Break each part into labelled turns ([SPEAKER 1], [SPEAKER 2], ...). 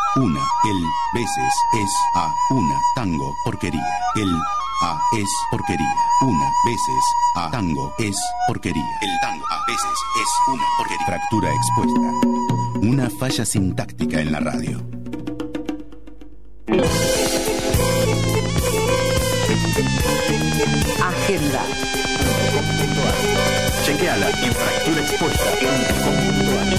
[SPEAKER 1] una. El veces es a una. Tango, porquería. El a es porquería. Una veces a tango es porquería. El tango a veces es una porquería. Fractura expuesta. Una falla sintáctica en la radio.
[SPEAKER 2] Agenda.
[SPEAKER 3] Chequeala en fracturaexpuesta.com.ar.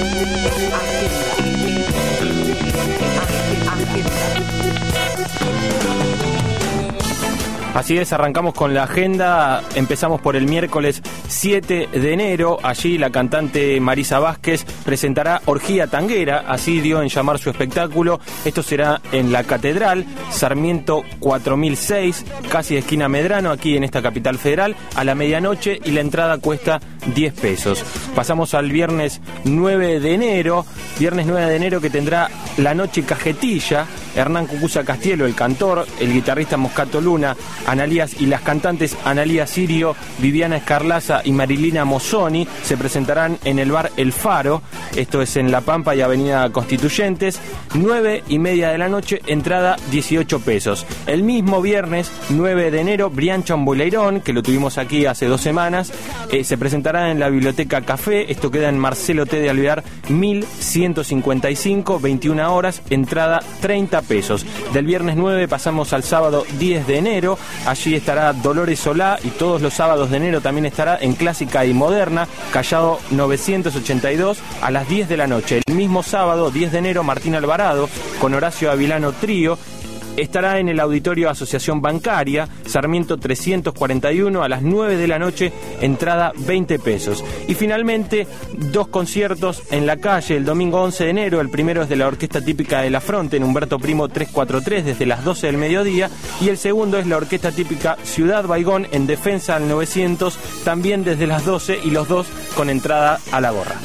[SPEAKER 4] Así es, arrancamos con la agenda, empezamos por el miércoles 7 de enero, allí la cantante Marisa Vázquez presentará Orgía Tanguera, así dio en llamar su espectáculo. Esto será en la Catedral, Sarmiento 4006, casi esquina Medrano, aquí en esta capital federal, a la medianoche, y la entrada cuesta 10 pesos. Pasamos al viernes 9 de enero, que tendrá La Noche Cajetilla, Hernán Cucuza Castielo, el cantor, el guitarrista Moscato Luna, Analías y las cantantes Analía Sirio, Viviana Escarlaza y Marilina Mozzoni se presentarán en el bar El Faro, esto es en La Pampa y Avenida Constituyentes, 9:30 de la noche, entrada 18 pesos. El mismo viernes 9 de enero, Briancha Boleirón, que lo tuvimos aquí hace 2 semanas, se presentará en la Biblioteca Café, esto queda en Marcelo T. de Alvear 1155, 21 horas, entrada 30 pesos. Del viernes 9 pasamos al sábado 10 de enero, allí estará Dolores Solá, y todos los sábados de enero también estará en Clásica y Moderna, Callao 982, a las 10 de la noche. El mismo sábado 10 de enero, Martín Alvarado con Horacio Avilano Trío estará en el Auditorio Asociación Bancaria, Sarmiento 341, a las 9 de la noche, entrada 20 pesos. Y finalmente, 2 conciertos en la calle el domingo 11 de enero. El primero es de la Orquesta Típica de La Fronte en Humberto Primo 343 desde las 12 del mediodía, y el segundo es la Orquesta Típica Ciudad Baigón en Defensa al 900, también desde las 12, y los dos con entrada a la gorra.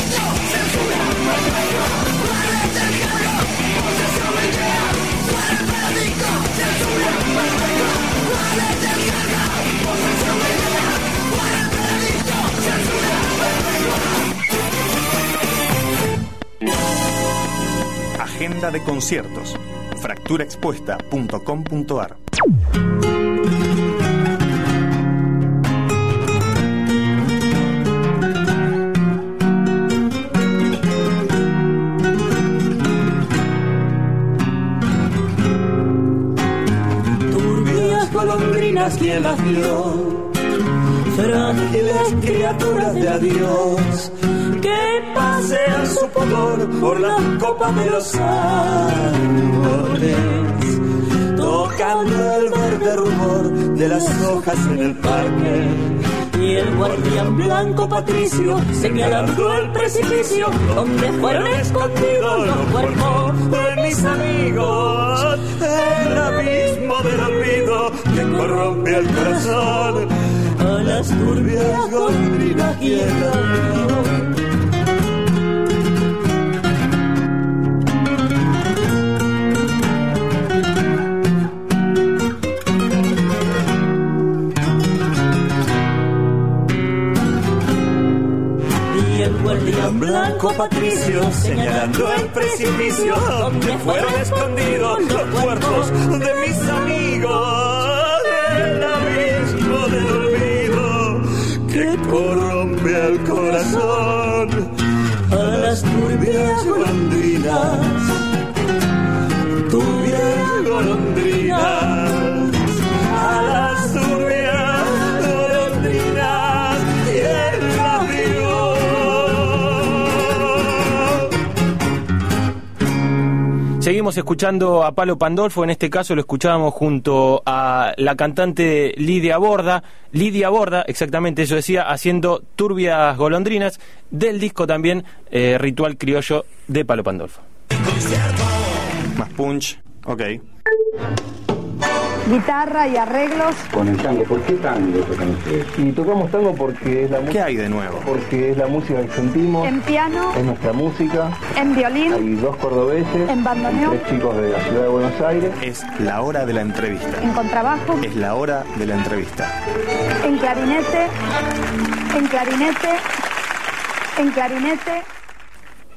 [SPEAKER 3] Agenda de conciertos. fracturaexpuesta.com.ar.
[SPEAKER 5] Turbias golondrinas, ¿quién las vio? Frágiles criaturas de adiós, que pasean su pudor por las copas de los árboles, tocando el verde rumor de las hojas en el parque, y el guardián blanco Patricio señalando el precipicio donde fueron escondidos los cuerpos de mis amigos, el abismo del olvido que corrompe el corazón. A las turbias golondrinas, ¿quién las vio? Blanco Patricio señalando el precipicio donde fueron escondidos los cuerpos de mis amigos, el abismo del olvido que corrompe el corazón. A las turbias golondrinas, turbias golondrinas, a las turbias golondrinas, ¿quién las vio?
[SPEAKER 4] Seguimos escuchando a Palo Pandolfo, en este caso lo escuchábamos junto a la cantante Lidia Borda, exactamente eso decía, haciendo Turbias Golondrinas, del disco también Ritual Criollo de Palo Pandolfo.
[SPEAKER 3] Más punch, ok.
[SPEAKER 2] Guitarra y arreglos.
[SPEAKER 6] Con el tango, ¿por qué tango tocan ustedes?
[SPEAKER 7] Y tocamos tango porque es la música.
[SPEAKER 3] ¿Qué hay de nuevo?
[SPEAKER 7] Porque es la música que sentimos.
[SPEAKER 2] En piano.
[SPEAKER 7] Es nuestra música.
[SPEAKER 2] En violín.
[SPEAKER 7] Hay 2 cordobeses.
[SPEAKER 2] En bandoneón.
[SPEAKER 7] 3 chicos de la ciudad de Buenos Aires.
[SPEAKER 3] Es la hora de la entrevista.
[SPEAKER 2] En contrabajo.
[SPEAKER 3] Es la hora de la entrevista.
[SPEAKER 2] En clarinete. En clarinete. En clarinete.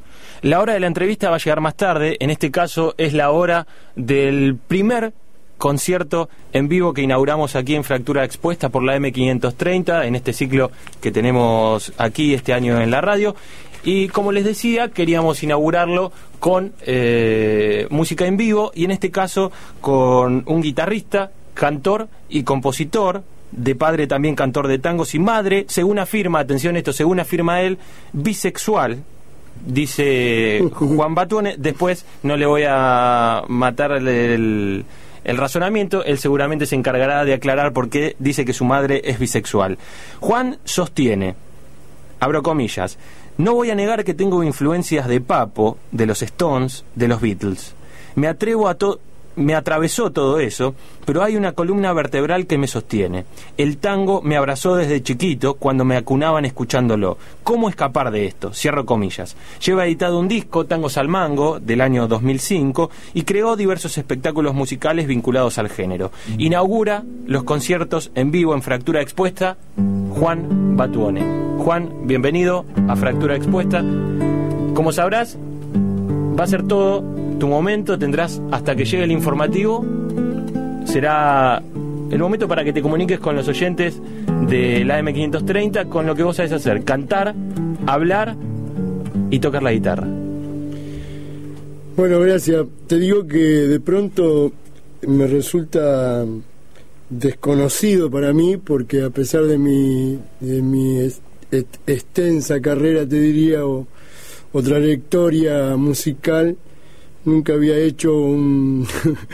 [SPEAKER 4] La hora de la entrevista va a llegar más tarde. En este caso es la hora del primer concierto en vivo que inauguramos aquí en Fractura Expuesta por la M530, en este ciclo que tenemos aquí este año en la radio. Y como les decía, queríamos inaugurarlo con música en vivo, y en este caso con un guitarrista, cantor y compositor, de padre también cantor de tangos y madre, según afirma, atención esto, según afirma él, bisexual, dice Juan Batuone. Después no le voy a matar el razonamiento, él seguramente se encargará de aclarar por qué dice que su madre es bisexual. Juan sostiene, abro comillas, no voy a negar que tengo influencias de Papo, de los Stones, de los Beatles. Me atravesó todo eso, pero hay una columna vertebral que me sostiene. El tango me abrazó desde chiquito cuando me acunaban escuchándolo. ¿Cómo escapar de esto? Cierro comillas. Lleva editado un disco, Tangos al Mango, del año 2005, y creó diversos espectáculos musicales vinculados al género. Inaugura los conciertos en vivo en Fractura Expuesta, Juan Batuone. Juan, bienvenido a Fractura Expuesta. Como sabrás, va a ser todo tu momento, tendrás hasta que llegue el informativo, será el momento para que te comuniques con los oyentes de la M530 con lo que vos sabés hacer: cantar, hablar y tocar la guitarra.
[SPEAKER 8] Bueno, gracias. Te digo que de pronto me resulta desconocido para mí, porque a pesar de mi extensa carrera, te diría, o trayectoria musical, nunca había hecho un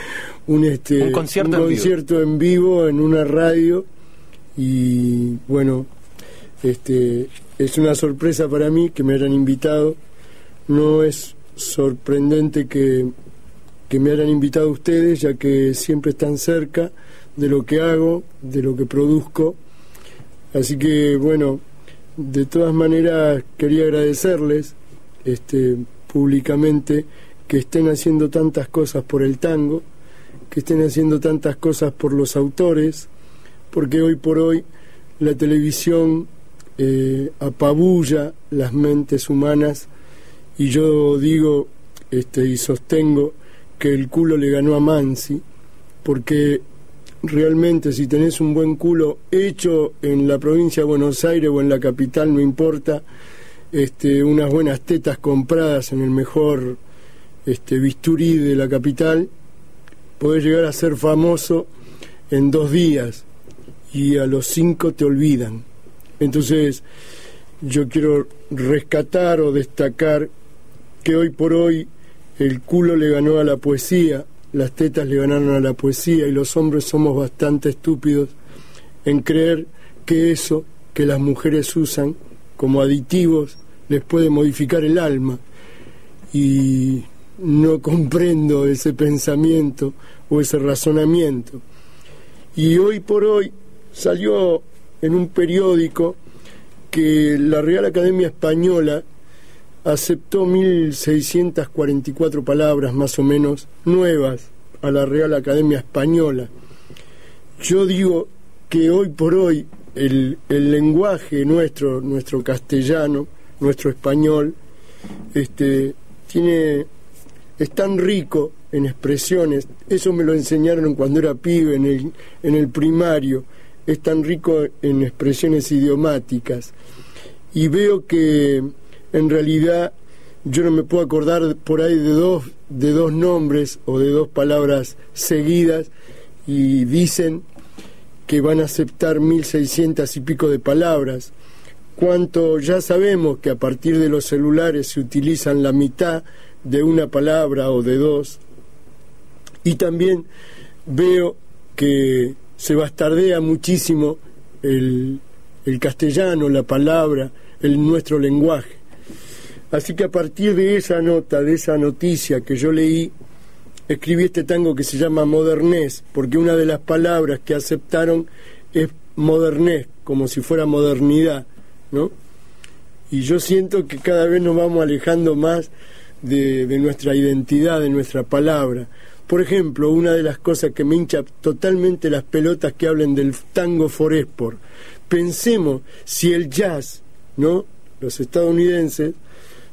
[SPEAKER 8] concierto en vivo en una radio, y bueno, es una sorpresa para mí que me hayan invitado. No es sorprendente que me hayan invitado ustedes, ya que siempre están cerca de lo que hago, de lo que produzco. Así que bueno, de todas maneras quería agradecerles públicamente que estén haciendo tantas cosas por el tango, que estén haciendo tantas cosas por los autores, porque hoy por hoy la televisión apabulla las mentes humanas, y yo digo y sostengo que el culo le ganó a Mansi, porque realmente si tenés un buen culo hecho en la provincia de Buenos Aires o en la capital, no importa, unas buenas tetas compradas en el mejor bisturí de la capital, podés llegar a ser famoso en 2 días, y a los 5 te olvidan. Entonces yo quiero rescatar o destacar que hoy por hoy el culo le ganó a la poesía, las tetas le ganaron a la poesía, y los hombres somos bastante estúpidos en creer que eso que las mujeres usan como aditivos les puede modificar el alma. Y no comprendo ese pensamiento o ese razonamiento. Y hoy por hoy salió en un periódico que la Real Academia Española aceptó 1644 palabras más o menos nuevas a la Real Academia Española. Yo digo que hoy por hoy el lenguaje nuestro castellano, nuestro español, es tan rico en expresiones. Eso me lo enseñaron cuando era pibe en el primario. Es tan rico en expresiones idiomáticas, y veo que en realidad yo no me puedo acordar por ahí de dos nombres o de 2 palabras seguidas, y dicen que van a aceptar 1600 y pico de palabras, cuanto ya sabemos que a partir de los celulares se utilizan la mitad de una palabra o de 2. Y también veo que se bastardea muchísimo el castellano, la palabra, nuestro lenguaje. Así que a partir de esa nota, de esa noticia que yo leí, escribí este tango que se llama Modernez, porque una de las palabras que aceptaron es modernez, como si fuera modernidad, ¿no? Y yo siento que cada vez nos vamos alejando más de nuestra identidad, de nuestra palabra. Por ejemplo, una de las cosas que me hincha totalmente las pelotas que hablen del tango foresport. Pensemos si el jazz, ¿no?, los estadounidenses,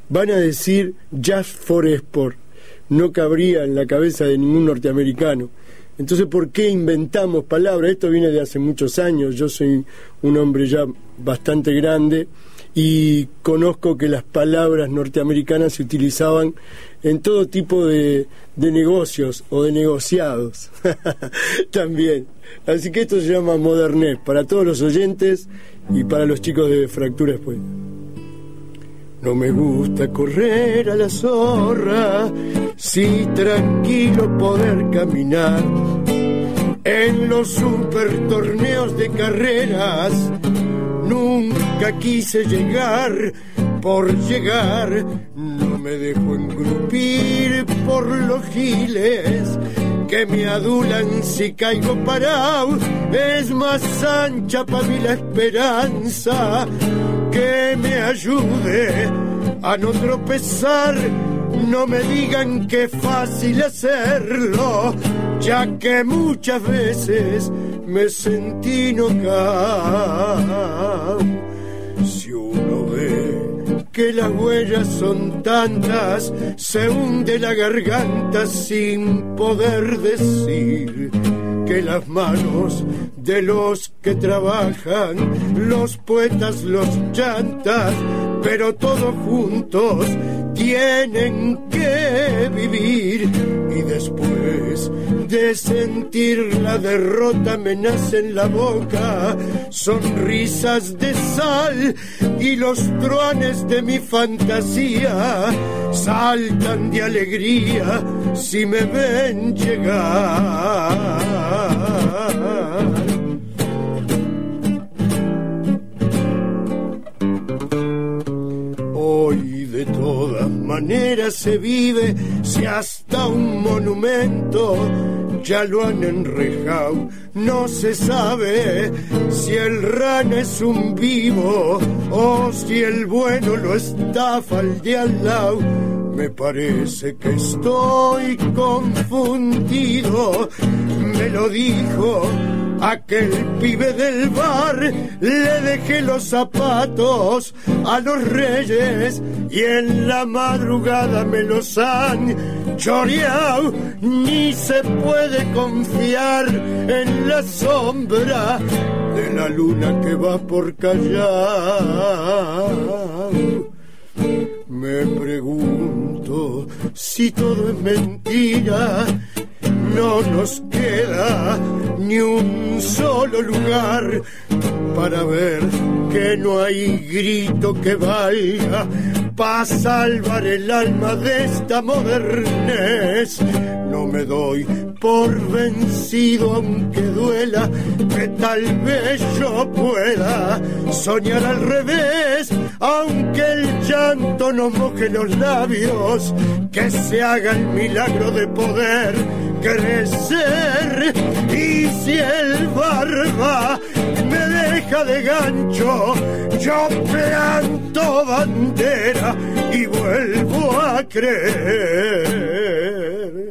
[SPEAKER 8] van a decir Just for Sport. No cabría en la cabeza de ningún norteamericano. Entonces, ¿por qué inventamos palabras? Esto viene de hace muchos años. Yo soy un hombre ya bastante grande y conozco que las palabras norteamericanas se utilizaban en todo tipo de negocios o de negociados también. Así que esto se llama modernez para todos los oyentes y para los chicos de Fractura Expuesta. No me gusta correr a la zorra, sí tranquilo poder caminar. En los super torneos de carreras nunca quise llegar por llegar. No me dejo engrupir por los giles que me adulan si caigo parado. Es más ancha para mí la esperanza que me ayude a no tropezar. No me digan que es fácil hacerlo, ya que muchas veces me sentí nocao. Si uno ve que las huellas son tantas, se hunde la garganta sin poder decir que las manos de los que trabajan, los poetas, los chantas, pero todos juntos tienen que vivir. Y después de sentir la derrota me nace en la boca sonrisas de sal, y los truanes de mi fantasía saltan de alegría si me ven llegar. Hoy de todas maneras se vive, si hasta un monumento ya lo han enrejado. No se sabe si el rana es un vivo o si el bueno lo estafa al de al lado. Me parece que estoy confundido, me lo dijo aquel pibe del bar. Le dejé los zapatos a los reyes y en la madrugada me los han choreado. Ni se puede confiar en la sombra de la luna que va por Callao. Me pregunto si todo es mentira. No nos queda ni un solo lugar para ver que no hay grito que valga para salvar el alma de esta modernez. No me doy por vencido aunque duela, que tal vez yo pueda soñar al revés, aunque el llanto nos moje los labios, que se haga el milagro de poder crecer. Y si el barba me deja de gancho, yo planto bandera y vuelvo a creer.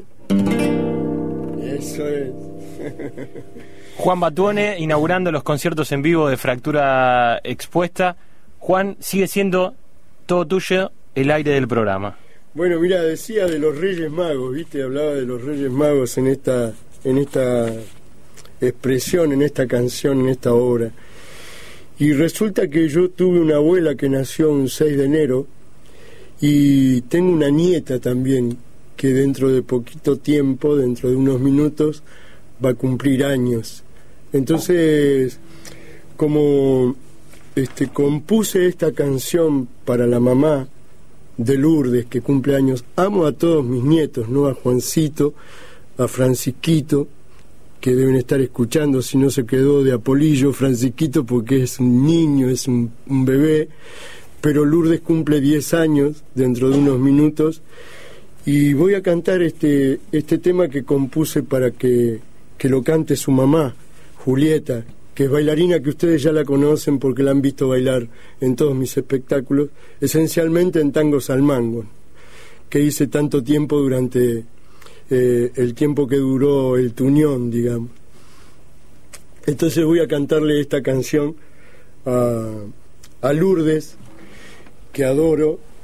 [SPEAKER 8] Eso es.
[SPEAKER 4] Juan Batuone inaugurando los conciertos en vivo de Fractura Expuesta. Juan, sigue siendo todo tuyo el aire del programa.
[SPEAKER 8] Bueno, mira, decía de los Reyes Magos, ¿viste? Hablaba de los Reyes Magos en esta expresión, en esta canción, en esta obra. Y resulta que yo tuve una abuela que nació un 6 de enero y tengo una nieta también que dentro de poquito tiempo, dentro de unos minutos, va a cumplir años. Entonces, como compuse esta canción para la mamá de Lourdes, que cumple años, amo a todos mis nietos, ¿no? A Juancito, a Francisquito, que deben estar escuchando, si no se quedó de Apolillo, Francisquito, porque es un niño, es un bebé, pero Lourdes cumple 10 años dentro de unos minutos, y voy a cantar este tema que compuse para que lo cante su mamá, Julieta, que es bailarina, que ustedes ya la conocen porque la han visto bailar en todos mis espectáculos, esencialmente en tangos al mango, que hice tanto tiempo durante el tiempo que duró el Tuñón, digamos. Entonces voy a cantarle esta canción a Lourdes, que adoro,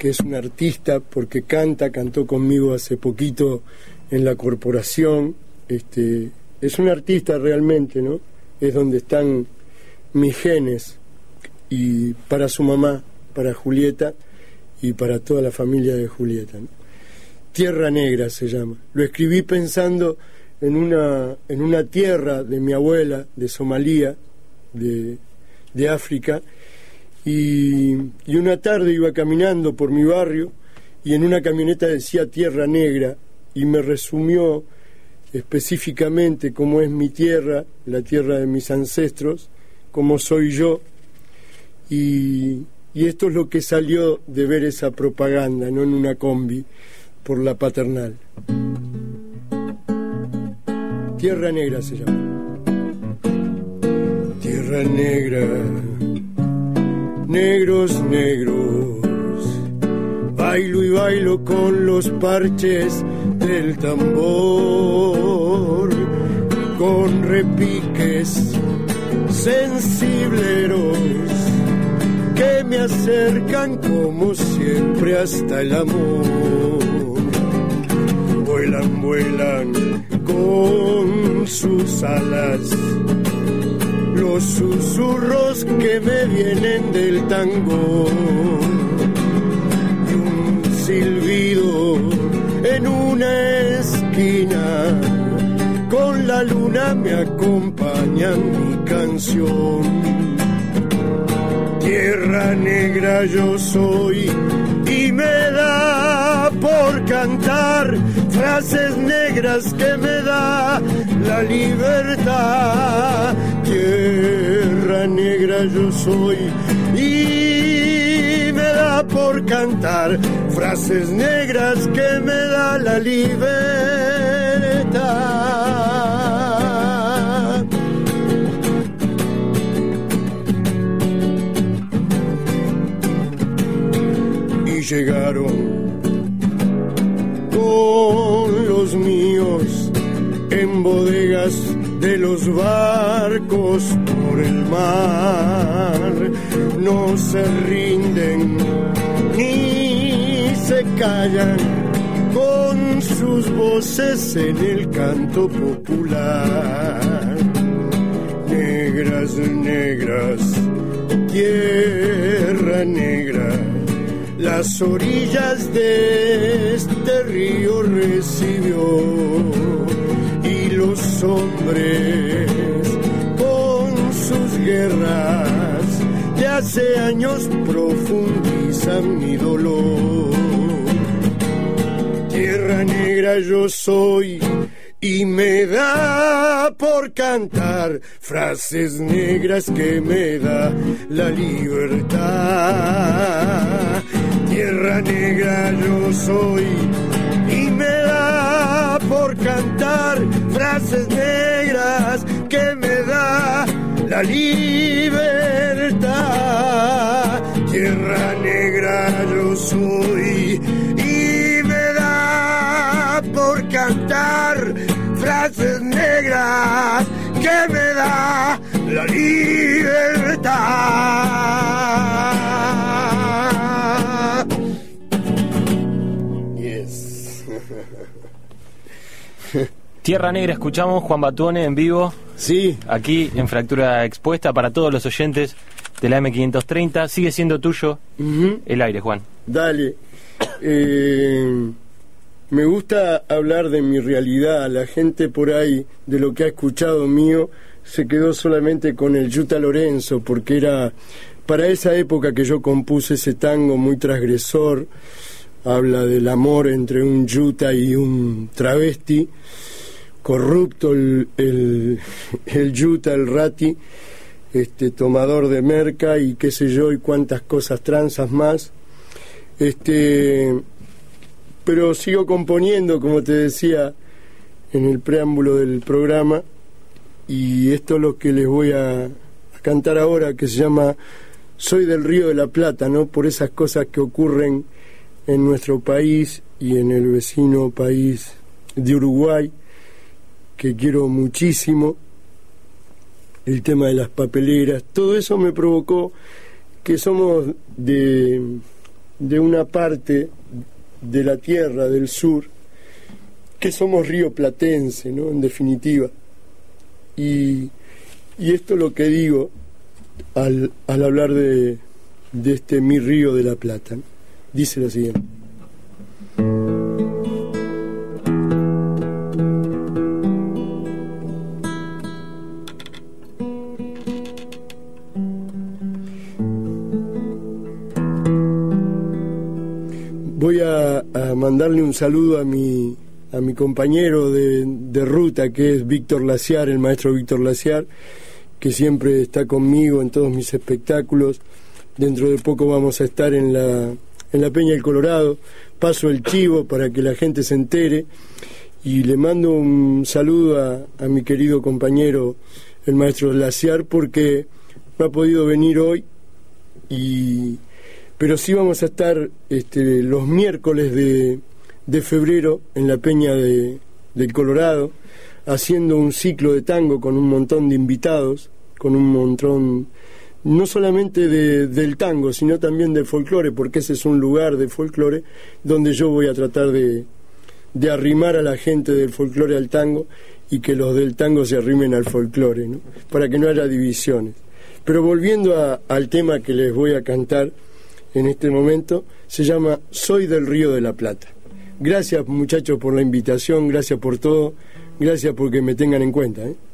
[SPEAKER 8] que es un artista porque cantó conmigo hace poquito en la corporación. Es un artista realmente, ¿no? Es donde están mis genes, y para su mamá, para Julieta y para toda la familia de Julieta, ¿no? Tierra Negra se llama. Lo escribí pensando en una tierra de mi abuela, de Somalia, de África, y una tarde iba caminando por mi barrio y en una camioneta decía Tierra Negra, y me resumió específicamente cómo es mi tierra, la tierra de mis ancestros, cómo soy yo, y esto es lo que salió de ver esa propaganda, no en una combi, por la Paternal. Tierra Negra se llama. Tierra Negra, negros, negros, bailo y bailo con los parches del tambor, con repiques sensibleros que me acercan como siempre hasta el amor. Vuelan, vuelan con sus alas los susurros que me vienen del tango, y un silbido en una esquina con la luna me acompaña mi canción. Tierra negra yo soy y me da por cantar frases negras que me da la libertad. Tierra negra yo soy y me da por cantar frases negras que me da la libertad. Y llegaron con los míos en bodegas de los barcos por el mar, no se rinden ni se callan con sus voces en el canto popular. Negras, negras, tierra negra, las orillas de este río recibió, y los hombres con sus guerras de hace años profundizan mi dolor. Tierra negra yo soy y me da por cantar frases negras que me da la libertad. Tierra negra yo soy y me da por cantar frases negras que me da la libertad. Tierra negra yo soy y me da por cantar frases negras que me da la libertad. Yes.
[SPEAKER 4] Tierra Negra, escuchamos Juan Batuone en vivo.
[SPEAKER 8] Sí.
[SPEAKER 4] Aquí en Fractura Expuesta para todos los oyentes de la M530. Sigue siendo tuyo el aire, Juan.
[SPEAKER 8] Dale. Me gusta hablar de mi realidad. La gente por ahí, de lo que ha escuchado mío, se quedó solamente con el Yuta Lorenzo, porque era para esa época que yo compuse ese tango muy transgresor. Habla del amor entre un yuta y un travesti, corrupto el yuta, el rati, tomador de merca y qué sé yo, y cuántas cosas transas más. Pero sigo componiendo, como te decía en el preámbulo del programa, y esto es lo que les voy a cantar ahora, que se llama Soy del Río de la Plata, ¿no? Por esas cosas que ocurren en nuestro país y en el vecino país de Uruguay, que quiero muchísimo. El tema de las papeleras, todo eso me provocó que somos de de una parte de la tierra del sur, que somos rioplatense, ¿no? En definitiva. Y esto es lo que digo al hablar de este mi río de la Plata, ¿no? Dice lo siguiente. Voy a mandarle un saludo a mi compañero de ruta, que es Víctor Laciar, el maestro Víctor Laciar, que siempre está conmigo en todos mis espectáculos. Dentro de poco vamos a estar en la Peña del Colorado. Paso el chivo para que la gente se entere, y le mando un saludo a mi querido compañero, el maestro Laciar, porque no ha podido venir hoy, pero sí vamos a estar los miércoles de febrero en la Peña del Colorado, haciendo un ciclo de tango con un montón de invitados, con un montón, no solamente del tango, sino también del folclore, porque ese es un lugar de folclore donde yo voy a tratar de arrimar a la gente del folclore al tango, y que los del tango se arrimen al folclore, ¿no? Para que no haya divisiones. Pero volviendo al tema que les voy a cantar en este momento, se llama Soy del Río de la Plata. Gracias, muchachos, por la invitación, gracias por todo, gracias porque me tengan en cuenta, ¿eh?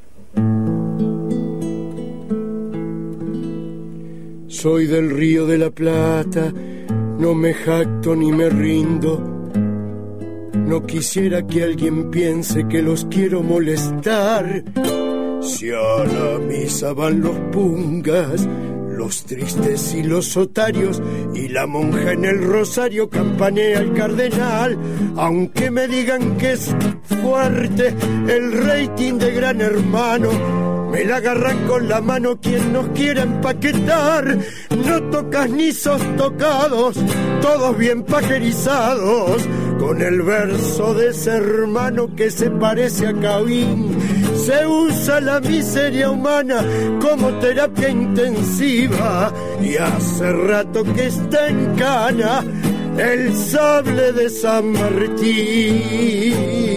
[SPEAKER 8] Soy del Río de la Plata, no me jacto ni me rindo. No quisiera que alguien piense que los quiero molestar. Si a la misa van los pungas, los tristes y los otarios, y la monja en el rosario campanea el cardenal. Aunque me digan que es fuerte el rating de Gran Hermano, me la agarran con la mano quien nos quiera empaquetar. No tocas ni sos tocados, todos bien pajerizados, con el verso de ese hermano que se parece a Caín. Se usa la miseria humana como terapia intensiva, y hace rato que está en cana el sable de San Martín.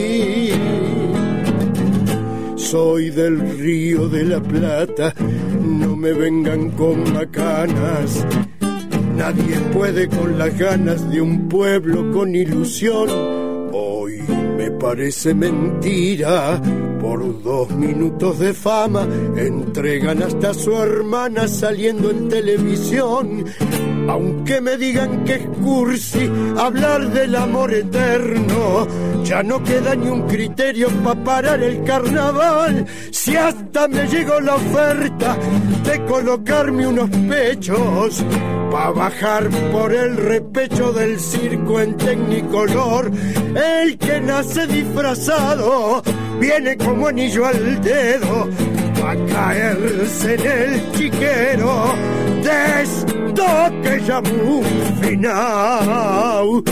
[SPEAKER 8] Soy del Río de la Plata, no me vengan con macanas. Nadie puede con las ganas de un pueblo con ilusión. Hoy me parece mentira, por 2 minutos de fama entregan hasta a su hermana saliendo en televisión. Aunque me digan que es cursi hablar del amor eterno, ya no queda ni un criterio para parar el carnaval. Si hasta me llegó la oferta de colocarme unos pechos pa' bajar por el repecho del circo en Tecnicolor, el que nace disfrazado viene como anillo al dedo pa' caerse en el chiquero de esto que ya muy final.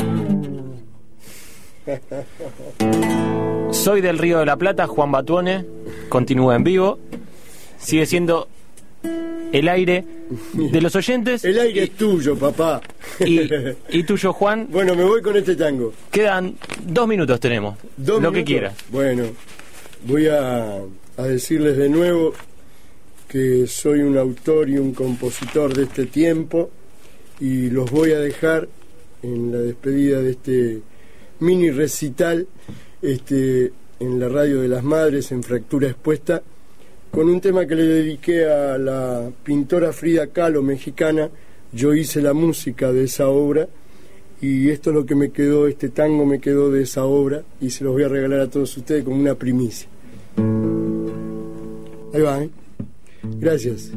[SPEAKER 4] Soy del Río de la Plata, Juan Batuone, continúa en vivo, sigue siendo el aire de los oyentes.
[SPEAKER 8] El aire es tuyo, papá.
[SPEAKER 4] Y tuyo, Juan.
[SPEAKER 8] Bueno, me voy con este tango.
[SPEAKER 4] Quedan 2 minutos, tenemos.
[SPEAKER 8] 2
[SPEAKER 4] lo
[SPEAKER 8] minutos.
[SPEAKER 4] Que quieras.
[SPEAKER 8] Bueno, voy a decirles de nuevo que soy un autor y un compositor de este tiempo, y los voy a dejar en la despedida de este mini recital en la Radio de las Madres, en Fractura Expuesta, con un tema que le dediqué a la pintora Frida Kahlo, mexicana. Yo hice la música de esa obra, y esto es lo que me quedó, este tango me quedó de esa obra, y se los voy a regalar a todos ustedes como una primicia. Ahí va, ¿eh? Gracias.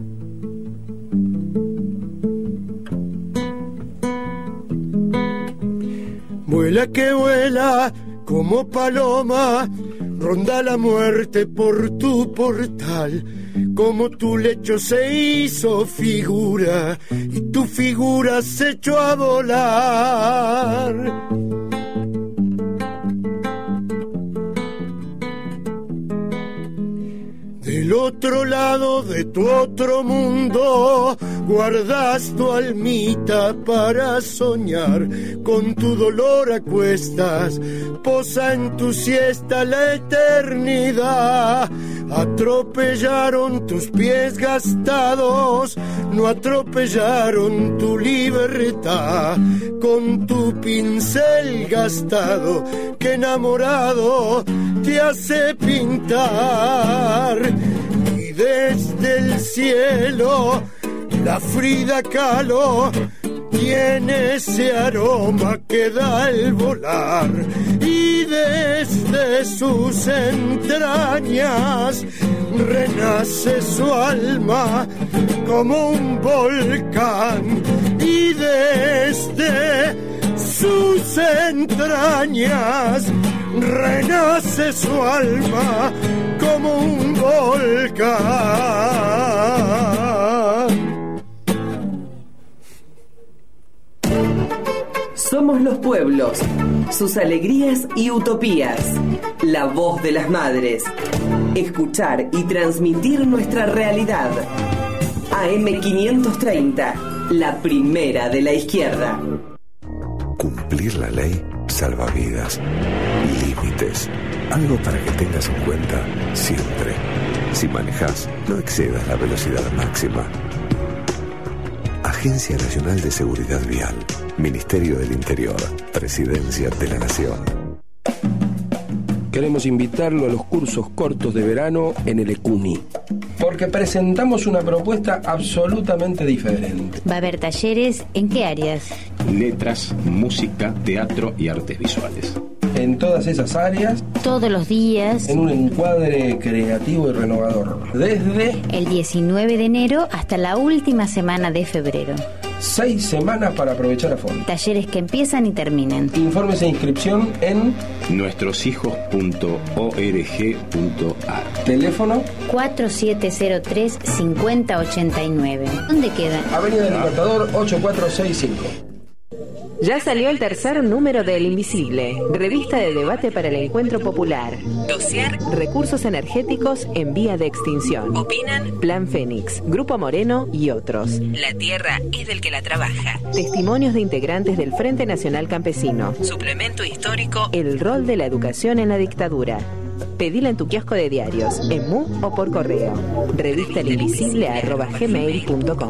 [SPEAKER 8] Vuela que vuela como paloma, ronda la muerte por tu portal. Como tu lecho se hizo figura y tu figura se echó a volar. Del otro lado de tu otro mundo guardas tu almita para soñar. Con tu dolor a cuestas posa en tu siesta la eternidad. Atropellaron tus pies gastados, no atropellaron tu libertad. Con tu pincel gastado, que enamorado te hace pintar. Y desde el cielo la Frida Kahlo tiene ese aroma que da el volar, y desde sus entrañas renace su alma como un volcán, y desde sus entrañas renace su alma como un volcán.
[SPEAKER 9] Somos los pueblos, sus alegrías y utopías. La voz de las madres. Escuchar y transmitir nuestra realidad. AM530, la primera de la izquierda.
[SPEAKER 10] Cumplir la ley salva vidas. Límites. Algo para que tengas en cuenta siempre. Si manejas, no excedas la velocidad máxima. Agencia Nacional de Seguridad Vial. Ministerio del Interior. Presidencia de la Nación.
[SPEAKER 11] Queremos invitarlo a los cursos cortos de verano en el ECUNI, porque presentamos una propuesta absolutamente diferente.
[SPEAKER 12] ¿Va a haber talleres en qué áreas?
[SPEAKER 13] Letras, música, teatro y artes visuales.
[SPEAKER 11] En todas esas áreas,
[SPEAKER 12] todos los días,
[SPEAKER 11] en un encuadre creativo y renovador. Desde
[SPEAKER 12] el 19 de enero hasta la última semana de febrero.
[SPEAKER 11] 6 semanas para aprovechar a fondo.
[SPEAKER 12] Talleres que empiezan y terminan.
[SPEAKER 11] Informes e inscripción en
[SPEAKER 13] nuestrosHijos.org.ar.
[SPEAKER 11] Teléfono
[SPEAKER 12] 4703-5089. ¿Dónde queda?
[SPEAKER 11] Avenida del Libertador 8465.
[SPEAKER 14] Ya salió el tercer número de El Invisible, revista de debate para el encuentro popular.
[SPEAKER 15] Dossier.
[SPEAKER 14] Recursos energéticos en vía de extinción.
[SPEAKER 15] Opinan.
[SPEAKER 14] Plan Fénix, Grupo Moreno y otros.
[SPEAKER 15] La tierra es del que la trabaja.
[SPEAKER 14] Testimonios de integrantes del Frente Nacional Campesino.
[SPEAKER 15] Suplemento histórico.
[SPEAKER 14] El rol de la educación en la dictadura. Pedila en tu kiosco de diarios, en MU o por correo. revistaelinvisible@gmail.com.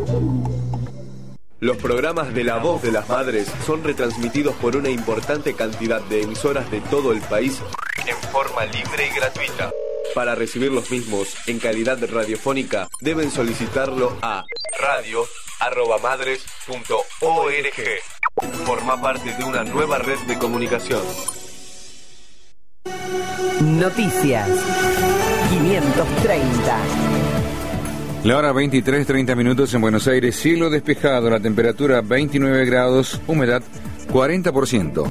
[SPEAKER 16] Los programas de La Voz de las Madres son retransmitidos por una importante cantidad de emisoras de todo el país en forma libre y gratuita. Para recibir los mismos en calidad radiofónica, deben solicitarlo a radio@madres.org. Forma parte de una nueva red de comunicación.
[SPEAKER 9] Noticias 530.
[SPEAKER 17] La hora 23:30 en Buenos Aires, cielo despejado, la temperatura 29 grados, humedad 40%.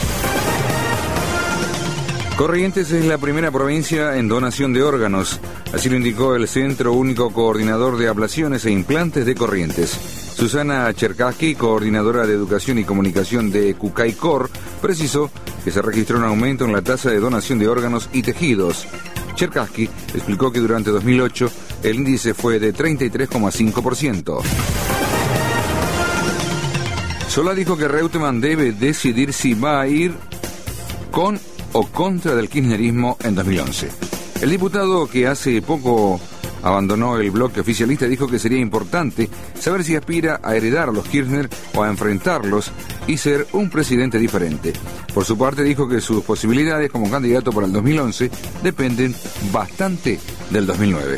[SPEAKER 17] Corrientes es la primera provincia en donación de órganos, así lo indicó el Centro Único Coordinador de Ablaciones e Implantes de Corrientes. Susana Cherkaski, coordinadora de Educación y Comunicación de Cucaicor, precisó que se registró un aumento en la tasa de donación de órganos y tejidos. Cherkaski explicó que durante 2008 el índice fue de 33,5%. Solá dijo que Reutemann debe decidir si va a ir con o contra del kirchnerismo en 2011. El diputado, que hace poco abandonó el bloque oficialista, dijo que sería importante saber si aspira a heredar a los Kirchner o a enfrentarlos y ser un presidente diferente. Por su parte, dijo que sus posibilidades como candidato para el 2011 dependen bastante del 2009.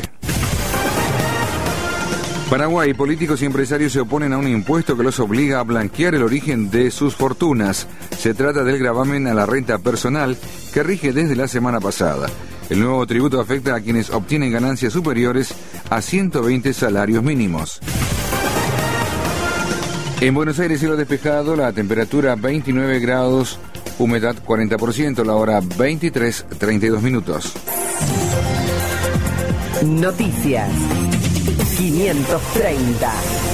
[SPEAKER 17] Paraguay, políticos y empresarios se oponen a un impuesto que los obliga a blanquear el origen de sus fortunas. Se trata del gravamen a la renta personal que rige desde la semana pasada. El nuevo tributo afecta a quienes obtienen ganancias superiores a 120 salarios mínimos. En Buenos Aires, cielo despejado, la temperatura 29 grados, humedad 40%, la hora 23:32.
[SPEAKER 9] Noticias 530.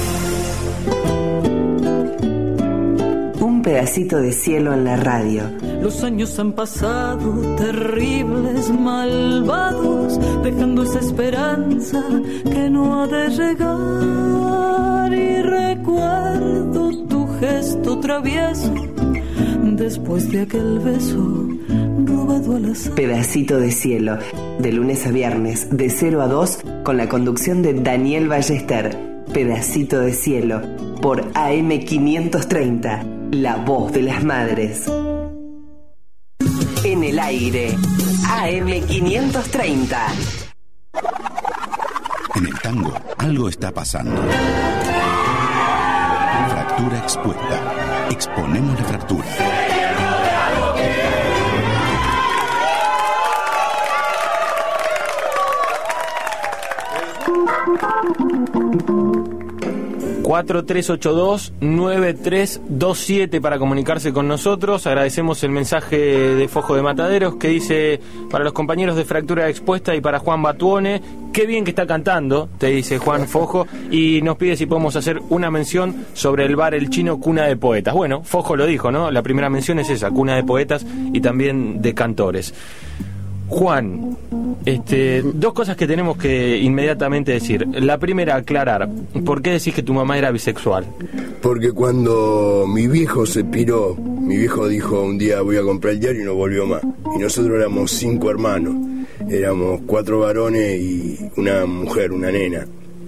[SPEAKER 9] Un pedacito de cielo en la radio,
[SPEAKER 5] Los años han pasado, terribles, malvados, dejando esa esperanza que no ha de llegar. Y recuerdo tu gesto travieso después de aquel beso robado al azar.
[SPEAKER 9] Pedacito de cielo, de lunes a viernes, de 0 a 2, con la conducción de Daniel Ballester. Pedacito de cielo, por AM530, La Voz de las Madres. En el aire, AM530.
[SPEAKER 1] En el tango, algo está pasando. Fractura expuesta. Exponemos la fractura.
[SPEAKER 4] ...4382-9327 para comunicarse con nosotros. Agradecemos el mensaje de Fojo de Mataderos que dice: para los compañeros de Fractura Expuesta y para Juan Batuone, qué bien que está cantando, te dice Juan Fojo, y nos pide si podemos hacer una mención sobre el bar El Chino, cuna de poetas. Bueno, Fojo lo dijo, ¿no? La primera mención es esa, cuna de poetas y también de cantores. Juan, dos cosas que tenemos que inmediatamente decir. La primera, aclarar, ¿por qué decís que tu mamá era bisexual?
[SPEAKER 8] Porque cuando mi viejo se piró, mi viejo dijo un día voy a comprar el diario y no volvió más. Y nosotros éramos 5 hermanos, éramos 4 varones y una mujer, una nena.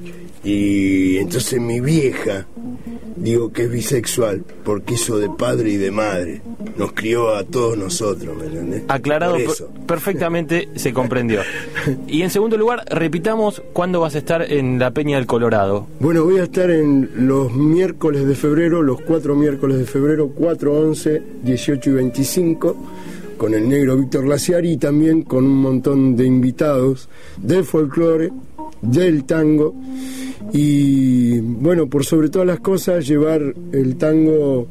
[SPEAKER 8] Y entonces mi vieja, digo que es bisexual porque hizo de padre y de madre, nos crió a todos nosotros, ¿me entendés?
[SPEAKER 4] Aclarado, perfectamente se comprendió. Y en segundo lugar, repitamos cuándo vas a estar en la Peña del Colorado.
[SPEAKER 8] Bueno, voy a estar en los miércoles de febrero, los 4 miércoles de febrero, 4, 11, 18 y 25, con el negro Víctor Glaciari y también con un montón de invitados del folclore, del tango. Y bueno, por sobre todas las cosas, llevar el tango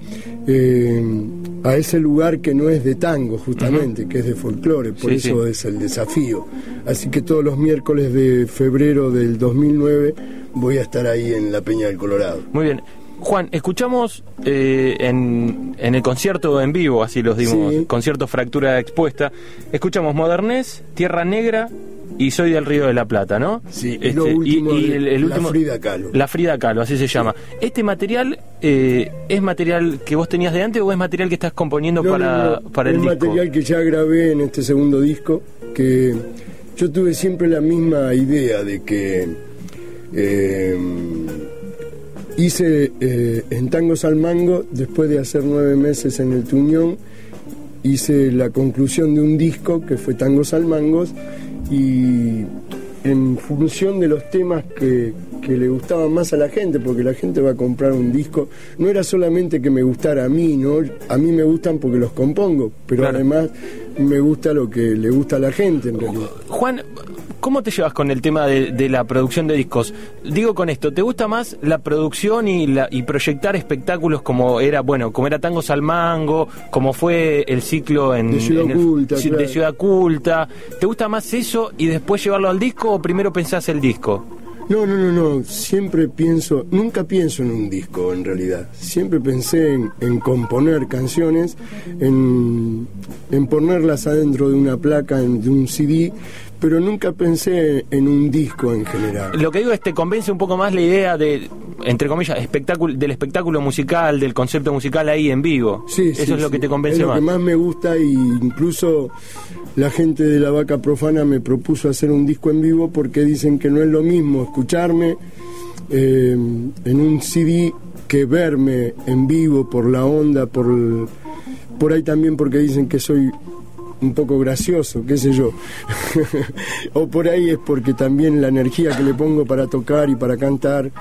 [SPEAKER 8] a ese lugar que no es de tango, justamente, que es de folclore, por eso es el desafío. Así que todos los miércoles de febrero del 2009 voy a estar ahí en la Peña del Colorado.
[SPEAKER 4] Muy bien. Juan, escuchamos en el concierto en vivo, así los dimos, concierto Fractura Expuesta, escuchamos Modernés, Tierra Negra y Soy del Río de la Plata, ¿no?
[SPEAKER 8] Sí, lo último, el último, la Frida Kahlo.
[SPEAKER 4] La Frida Kahlo, así se llama. ¿Este material es material que vos tenías de antes o es material que estás componiendo para el disco?
[SPEAKER 8] Es material que ya grabé en este segundo disco, que yo tuve siempre la misma idea de que hice en Tangos al Mango, después de hacer 9 meses en el Tuñón, hice la conclusión de un disco que fue Tangos al Mangos, y en función de los temas que le gustaban más a la gente, porque la gente va a comprar un disco, no era solamente que me gustara a mí, ¿no? A mí me gustan porque los compongo, pero además me gusta lo que le gusta a la gente, en realidad.
[SPEAKER 4] Juan, ¿cómo te llevas con el tema de la producción de discos? Digo con esto, ¿te gusta más la producción y proyectar espectáculos como era Tangos al Mango, como fue el ciclo de Ciudad Culta? ¿Te gusta más eso y después llevarlo al disco o primero pensás el disco?
[SPEAKER 8] No, nunca pienso en un disco en realidad. Siempre pensé en componer canciones, en ponerlas adentro de una placa, de un CD, pero nunca pensé en un disco en general.
[SPEAKER 4] Lo que digo es, ¿te convence un poco más la idea de, entre comillas, del espectáculo musical, del concepto musical ahí en vivo? Eso es lo que te convence más.
[SPEAKER 8] Es lo que más me gusta, y incluso la gente de La Vaca Profana me propuso hacer un disco en vivo porque dicen que no es lo mismo escucharme en un CD que verme en vivo por la onda, por ahí también porque dicen que soy un poco gracioso, qué sé yo. O por ahí es porque también la energía que le pongo para tocar y para cantar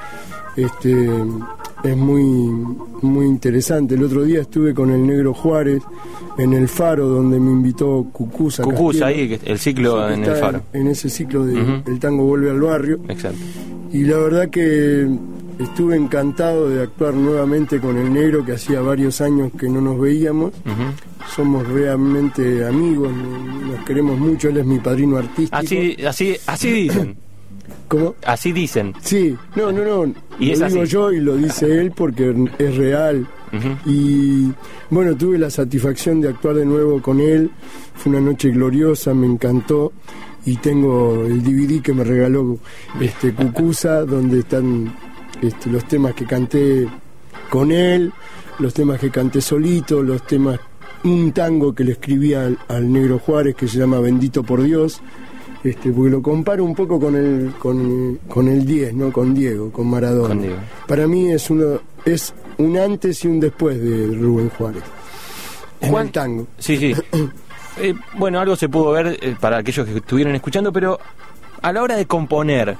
[SPEAKER 8] es muy, muy interesante. El otro día estuve con el Negro Juárez en el Faro, donde me invitó Cucuza
[SPEAKER 4] ahí, el ciclo en el Faro.
[SPEAKER 8] En ese ciclo de El Tango Vuelve al Barrio.
[SPEAKER 4] Exacto.
[SPEAKER 8] Y la verdad que estuve encantado de actuar nuevamente con el Negro, que hacía varios años que no nos veíamos. Somos realmente amigos, nos queremos mucho, él es mi padrino artístico.
[SPEAKER 4] Así dicen.
[SPEAKER 8] ¿Cómo?
[SPEAKER 4] Así dicen.
[SPEAKER 8] Sí, no.
[SPEAKER 4] Y
[SPEAKER 8] lo
[SPEAKER 4] es
[SPEAKER 8] digo
[SPEAKER 4] así.
[SPEAKER 8] yo y lo dice él porque es real. Y bueno, tuve la satisfacción de actuar de nuevo con él. Fue una noche gloriosa, me encantó. Y tengo el DVD que me regaló Cucuza, donde están los temas que canté con él, los temas que canté solito, los temas, un tango que le escribí al Negro Juárez que se llama Bendito por Dios, porque lo comparo un poco con el 10, ¿no? Con Diego, con Maradona.
[SPEAKER 4] Con Diego.
[SPEAKER 8] Para mí es un antes y un después de Rubén Juárez en el tango.
[SPEAKER 4] Sí. Bueno, algo se pudo ver para aquellos que estuvieron escuchando, pero a la hora de componer,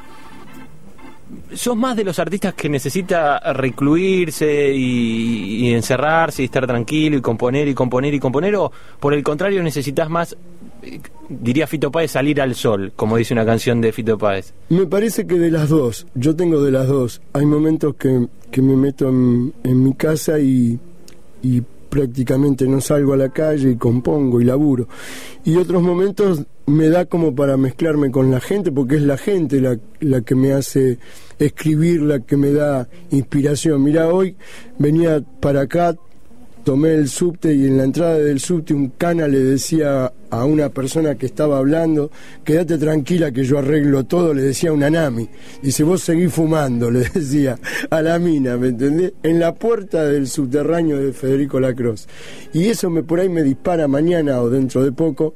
[SPEAKER 4] ¿sos más de los artistas que necesita recluirse y encerrarse y estar tranquilo y componer, o por el contrario necesitas más, diría Fito Páez, salir al sol, como dice una canción de Fito Páez?
[SPEAKER 8] Me parece que de las dos, yo tengo de las dos. Hay momentos que me meto en mi casa y prácticamente no salgo a la calle y compongo y laburo, y otros momentos me da como para mezclarme con la gente, porque es la gente la que me hace escribir, la que me da inspiración. Mirá, hoy venía para acá, tomé el subte y en la entrada del subte un cana le decía a una persona que estaba hablando: quédate tranquila que yo arreglo todo, le decía a una nami. Dice: vos seguís fumando, le decía a la mina, ¿me entendés? En la puerta del subterráneo de Federico Lacroze. Y eso por ahí me dispara mañana o dentro de poco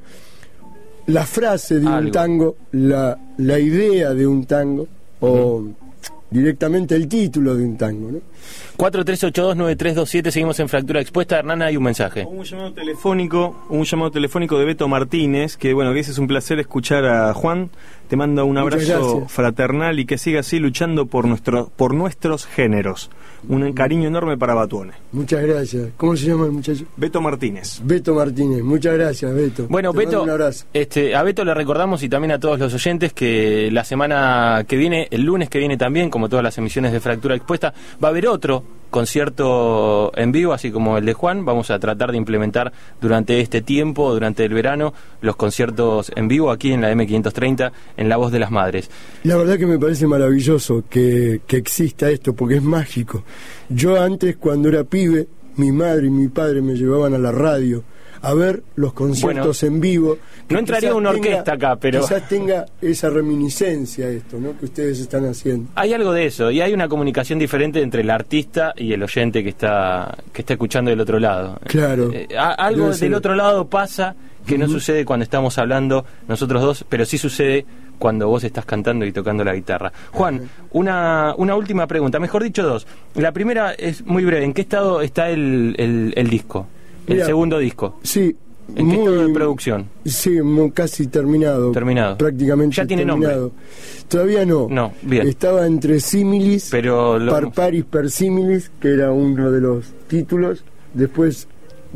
[SPEAKER 8] la frase de un tango, la idea de un tango, o directamente el título de un tango, ¿no?
[SPEAKER 4] 43829327, seguimos en Fractura Expuesta. Hernán, hay un mensaje.
[SPEAKER 3] Un llamado telefónico de Beto Martínez, que bueno, que dice: es un placer escuchar a Juan, te manda un abrazo fraternal y que siga así luchando por nuestros géneros. Un cariño enorme para Batuone.
[SPEAKER 8] Muchas gracias. ¿Cómo se llama el muchacho?
[SPEAKER 3] Beto Martínez.
[SPEAKER 8] Beto Martínez, muchas gracias, Beto.
[SPEAKER 4] Bueno,
[SPEAKER 8] te
[SPEAKER 4] Beto,
[SPEAKER 8] mando un abrazo.
[SPEAKER 4] A Beto le recordamos, y también a todos los oyentes, que la semana que viene, el lunes que viene también, como todas las emisiones de Fractura Expuesta, va a haber otro concierto en vivo, así como el de Juan. Vamos a tratar de implementar durante este tiempo, durante el verano, los conciertos en vivo aquí en la M530, en La Voz de las Madres.
[SPEAKER 8] La verdad que me parece maravilloso que exista esto, porque es mágico. Yo antes, cuando era pibe, mi madre y mi padre me llevaban a la radio a ver los conciertos en vivo.
[SPEAKER 4] No entraría una orquesta acá, pero
[SPEAKER 8] quizás tenga esa reminiscencia esto, ¿no?, que ustedes están haciendo.
[SPEAKER 4] Hay algo de eso, y hay una comunicación diferente entre el artista y el oyente que está escuchando del otro lado.
[SPEAKER 8] Claro.
[SPEAKER 4] Algo del otro lado pasa que no sucede cuando estamos hablando nosotros dos, pero sí sucede cuando vos estás cantando y tocando la guitarra. Juan, una última pregunta, mejor dicho dos. La primera es muy breve. ¿En qué estado está el disco? El segundo disco.
[SPEAKER 8] Sí.
[SPEAKER 4] ¿En qué estado de producción?
[SPEAKER 8] Sí, casi terminado. Prácticamente
[SPEAKER 4] ¿Ya tiene
[SPEAKER 8] terminado.
[SPEAKER 4] nombre?
[SPEAKER 8] Todavía no.
[SPEAKER 4] No, bien.
[SPEAKER 8] Estaba entre Símilis, Parparis per Símilis, que era uno de los títulos. Después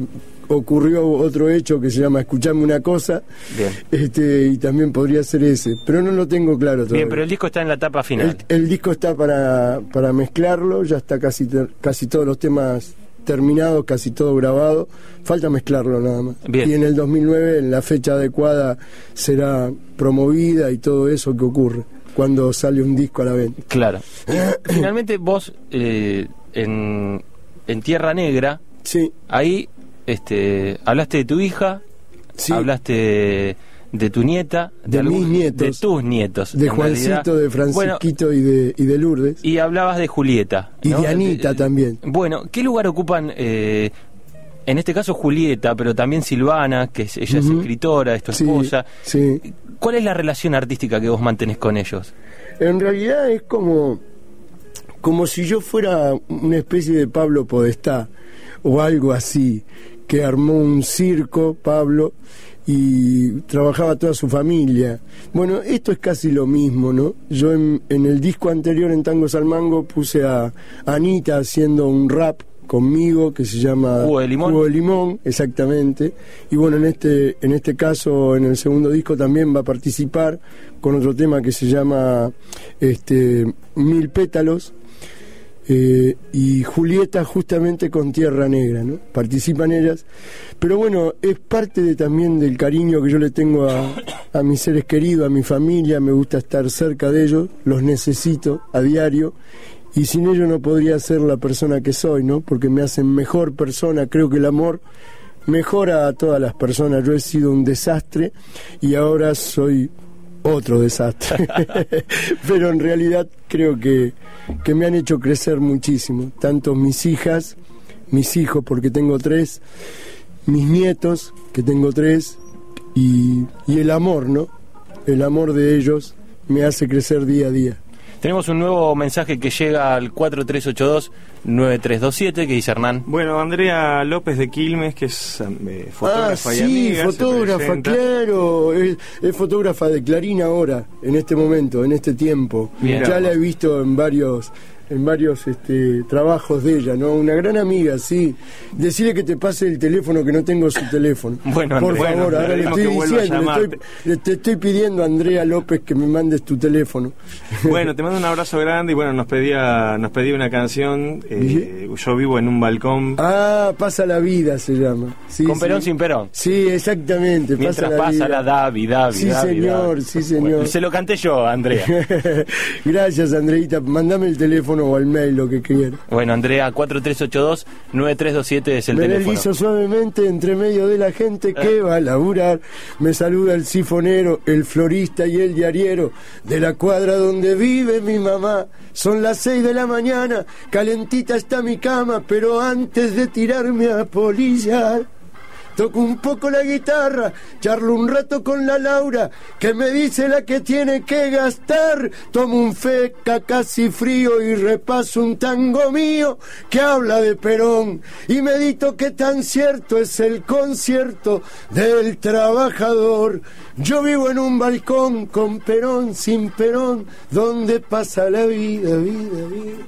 [SPEAKER 8] ocurrió otro hecho que se llama Escuchame una cosa. Bien. Y también podría ser ese, pero no lo tengo claro todavía.
[SPEAKER 4] Bien, pero el disco está en la etapa final.
[SPEAKER 8] El disco está para mezclarlo, ya está casi todos los temas terminado, casi todo grabado, falta mezclarlo nada más. Bien. Y en el 2009, en la fecha adecuada, será promovida y todo eso que ocurre cuando sale un disco a la venta.
[SPEAKER 4] Claro. Finalmente vos, en Tierra Negra,
[SPEAKER 8] sí,
[SPEAKER 4] ahí hablaste de tu hija, sí, hablaste de tu nieta,
[SPEAKER 8] de mis nietos,
[SPEAKER 4] de tus nietos,
[SPEAKER 8] de Juancito, de Francisquito, y de Lourdes,
[SPEAKER 4] y hablabas de Julieta, ¿no?
[SPEAKER 8] Y de Anita también.
[SPEAKER 4] Bueno, ¿qué lugar ocupan en este caso Julieta, pero también Silvana, que ella es escritora, es tu esposa?
[SPEAKER 8] Sí.
[SPEAKER 4] ¿Cuál es la relación artística que vos mantenés con ellos?
[SPEAKER 8] En realidad es como si yo fuera una especie de Pablo Podestá o algo así, que armó un circo, Pablo, y trabajaba toda su familia. Bueno, esto es casi lo mismo, ¿no? Yo en el disco anterior, en Tangos al Mango, puse a Anita haciendo un rap conmigo que se llama
[SPEAKER 4] Jugo de Limón.
[SPEAKER 8] Jugo de Limón, exactamente. Y bueno, en este caso, en el segundo disco también va a participar con otro tema que se llama Mil Pétalos. Y Julieta justamente con Tierra Negra, ¿no? Participan ellas, pero bueno, es parte también del cariño que yo le tengo a mis seres queridos, a mi familia. Me gusta estar cerca de ellos, los necesito a diario, y sin ello no podría ser la persona que soy, ¿no? Porque me hacen mejor persona. Creo que el amor mejora a todas las personas. Yo he sido un desastre y ahora soy otro desastre. Pero en realidad creo que me han hecho crecer muchísimo, tanto mis hijas, mis hijos, porque tengo 3, mis nietos, que tengo 3, y el amor, ¿no? El amor de ellos me hace crecer día a día.
[SPEAKER 4] Tenemos un nuevo mensaje que llega al 4382-9327, que dice Hernán.
[SPEAKER 3] Bueno, Andrea López de Quilmes, que es fotógrafa y amiga.
[SPEAKER 8] Sí, fotógrafa, claro. Es fotógrafa de Clarín ahora, en este momento, en este tiempo.
[SPEAKER 4] Bien.
[SPEAKER 8] Ya la he visto en varios trabajos de ella, ¿no? Una gran amiga, sí. Decirle que te pase el teléfono, que no tengo su teléfono.
[SPEAKER 4] Bueno,
[SPEAKER 8] por favor, ahora le estoy diciendo, te estoy pidiendo a Andrea López que me mandes tu teléfono.
[SPEAKER 3] Bueno, te mando un abrazo grande y bueno, nos pedía una canción, Yo vivo en un balcón.
[SPEAKER 8] Ah, Pasa la vida se llama. Sí,
[SPEAKER 4] Con Perón sin Perón.
[SPEAKER 8] Sí, exactamente.
[SPEAKER 4] Mientras pasa la Davi.
[SPEAKER 8] Sí, señor, sí, señor.
[SPEAKER 4] Bueno, se lo canté yo, Andrea.
[SPEAKER 8] Gracias, Andreita. Mándame el teléfono o al mail, lo que quiera.
[SPEAKER 4] Bueno, Andrea, 4382-9327 es el
[SPEAKER 8] me
[SPEAKER 4] teléfono. Me
[SPEAKER 8] deslizo suavemente entre medio de la gente que va a laburar. Me saluda el sifonero, el florista y el diariero de la cuadra donde vive mi mamá. Son las 6 de la mañana, calentita está mi cama, pero antes de tirarme a polillar, toco un poco la guitarra, charlo un rato con la Laura, que me dice la que tiene que gastar. Tomo un feca casi frío y repaso un tango mío que habla de Perón. Y medito que tan cierto es el concierto del trabajador. Yo vivo en un balcón con Perón, sin Perón, donde pasa la vida, vida, vida.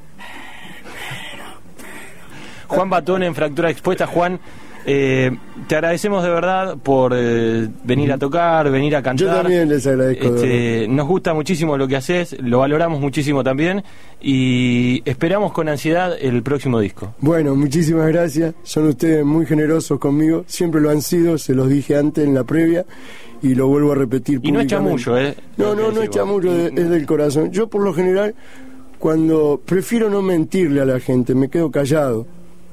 [SPEAKER 4] Juan Batón en Fractura Expuesta. Juan, te agradecemos de verdad por venir a tocar, venir a cantar.
[SPEAKER 8] Yo también les agradezco.
[SPEAKER 4] Nos gusta muchísimo lo que haces, lo valoramos muchísimo también y esperamos con ansiedad el próximo disco.
[SPEAKER 8] Bueno, muchísimas gracias. Son ustedes muy generosos conmigo, siempre lo han sido, se los dije antes en la previa y lo vuelvo a repetir
[SPEAKER 4] públicamente. Y no es chamullo,
[SPEAKER 8] No es chamullo, es del corazón. Yo por lo general, cuando prefiero no mentirle a la gente, me quedo callado.